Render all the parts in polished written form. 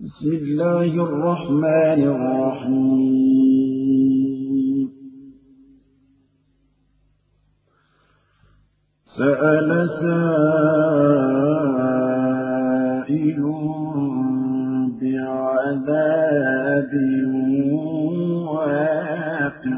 بسم الله الرحمن الرحيم سأل سائل بعذاب واقع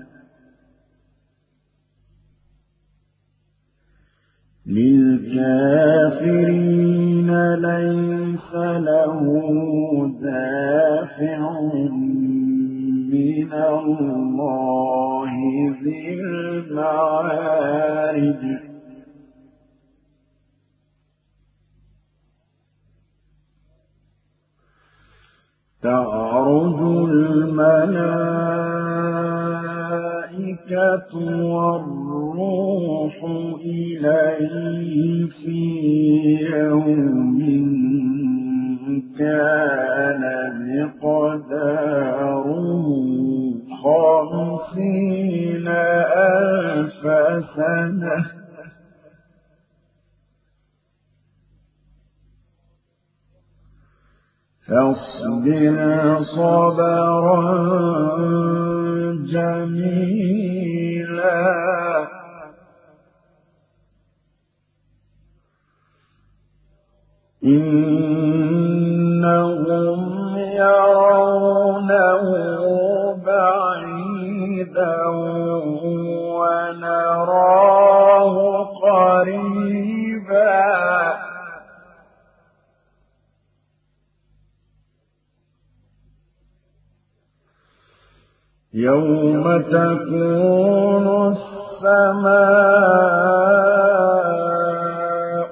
للكافرين ليس له دافع من الله ذي المعارج تعرج الملائكة والروح إليه في يوم كان مقداره 50,000 سنة فاصبر صبرا جميلا إنهم يرونه بعيدا ونراه قريبا يوم تكون السماء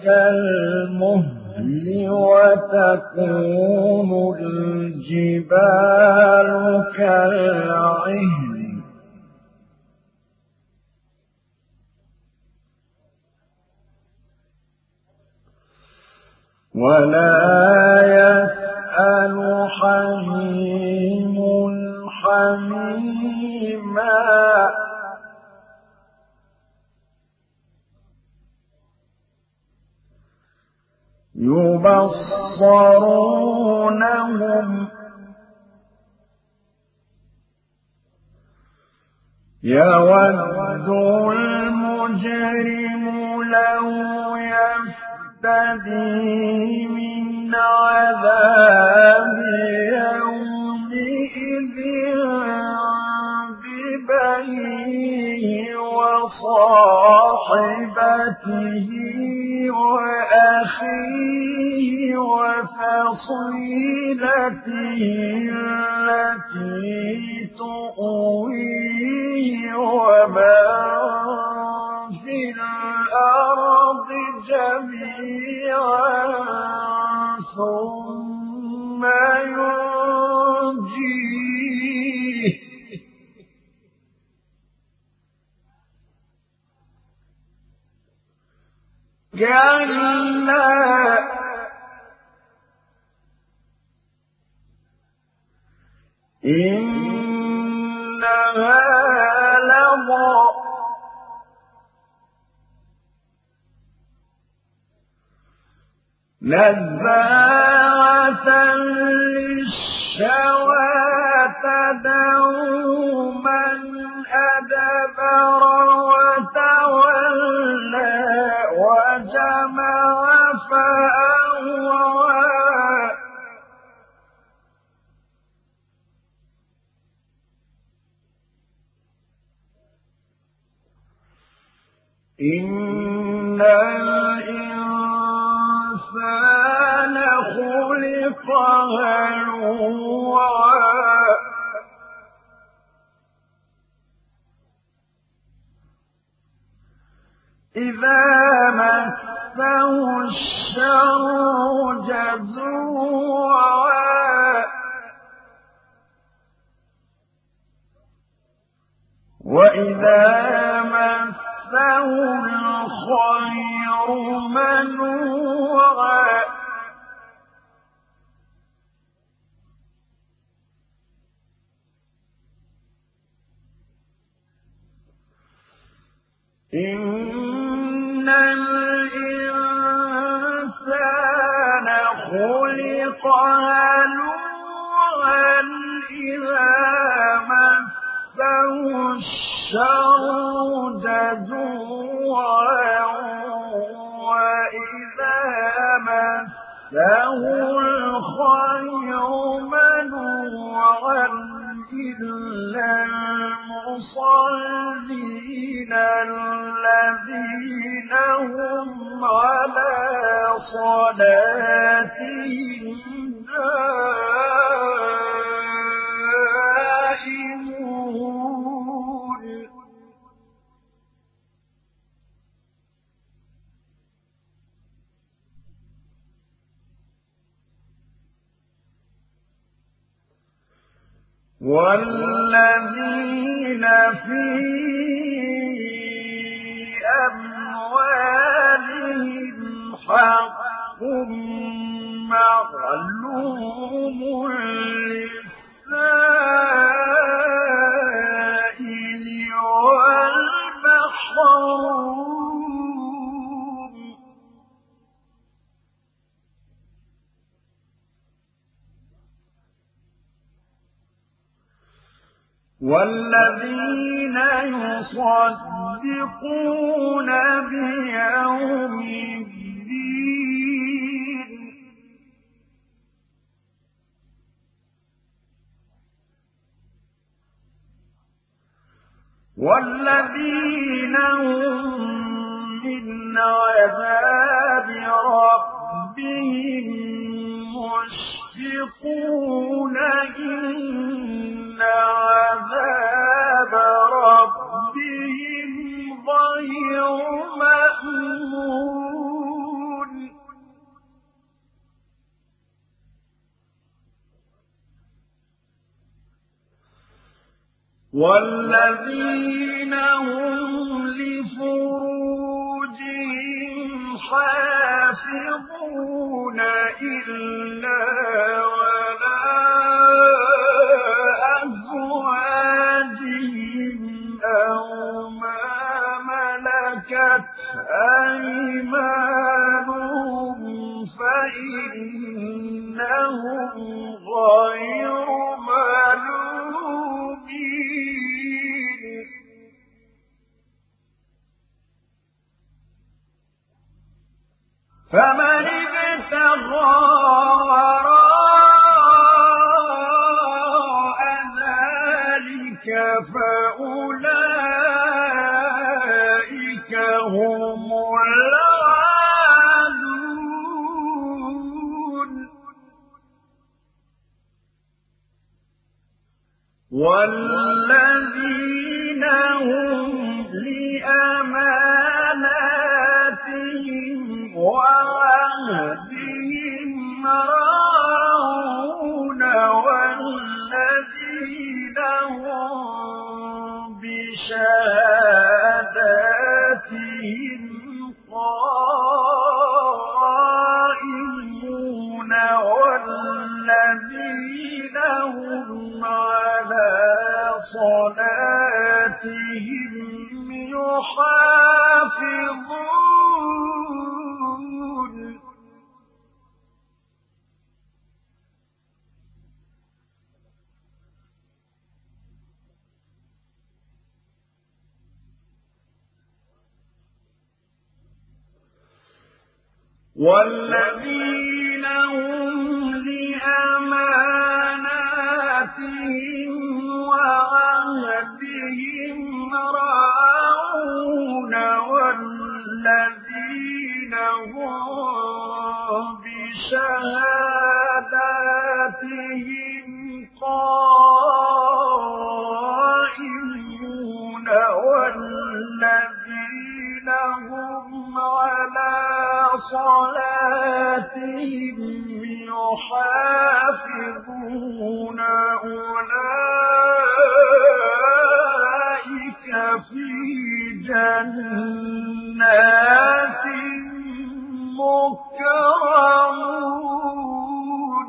كالمهل وتكون الجبال كالعهن ولا يسأل حميم حميما يبصرونهم يود المجرم لو يفتدي من عذاب يومئذ ببنيه وصاحبته وأخيه وفصيلته التي تؤويه ومن في الأرض جميعا ثم ينجيه كلا إنها لظى نزاعة للشوى تدعو من أدبر وتولى وجمع فأوعى إن الإنسان خلق هلوعا إذا مسه الشر جزوعا وإذا مسه الخير منوعا إن الإنسان خلق هلوعا إذا مسه الشر جزوعا وإذا مسه الخير منوعا إلا المصلين الذين هم على صلاتهم دائمون والذين في أموالهم حق معلوم للسائل والمحروم والذين يصدقون بيوم الدين والذين هم من عذاب ربهم مشفقون إن عذاب ربهم غير مأمون والذين هم لفروجهم حافظون إلا على أزواجهم أو ما ملكت أيمانهم فإنهم غير ملومين فمن ابتغى وراء ذلك فأولئك هم العادون والذين هم لأماناتهم وعهدهم راعون والذين هم بشهاداتهم قائمون والذين هم على صلاتهم يحافظون والذين هم لأماناتهم وعهدهم راعون والذين هم بشهاداتهم قائمون والذين هم على صلاتهم يحافظون أولئك في جنات مكرمون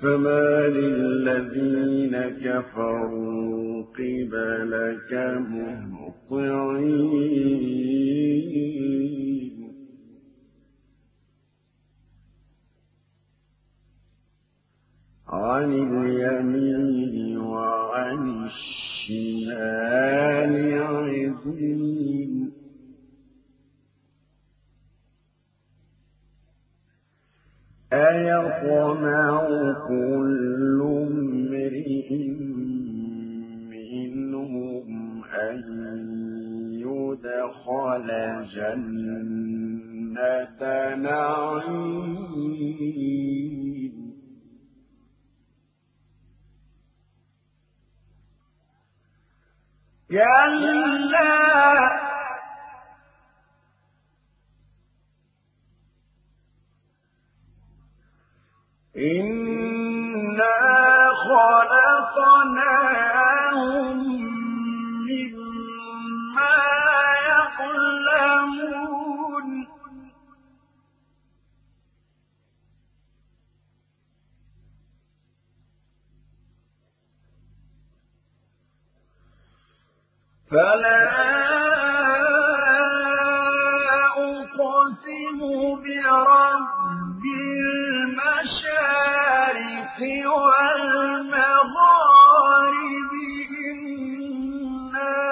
فمال الذين كفروا قبلك مهطعين عن اليمين وعن الشمال عزين أيطمع كل امرئ منهم أن يدخل جنة نعيم كلا إنا خلقناهم مما يعلمون فلا أقسم برب المشارق والمغارب إنا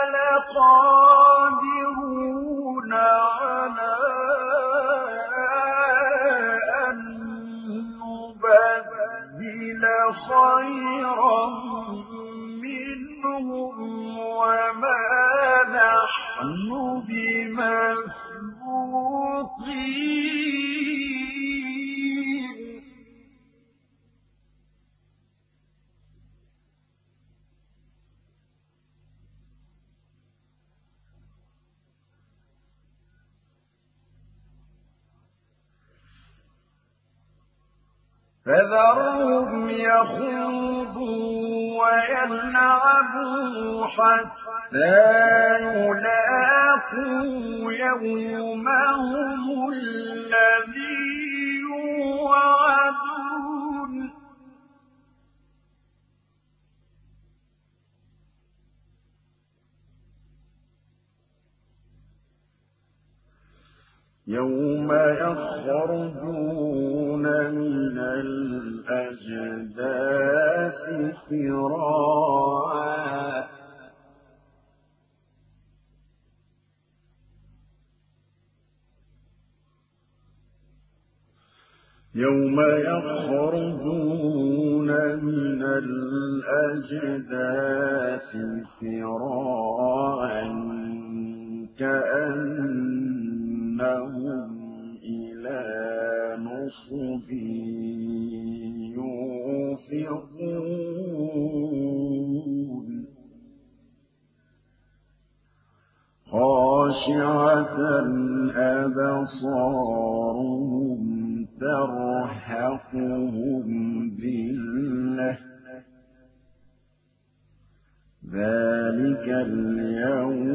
لقادرون على أن نبدل خيرا منهم وما نحن بمسبوقين فذرهم يخوضوا ويلعبوا حتى يلاقوا يومهم الذي يوعدون يوم يخرجون من الأجداث سراعا يوم يخرجون من الأجداث سراعا كأنهم إلى نصب يوفضون خاشعة أبصارهم ترهقهم ذلة ذلك اليوم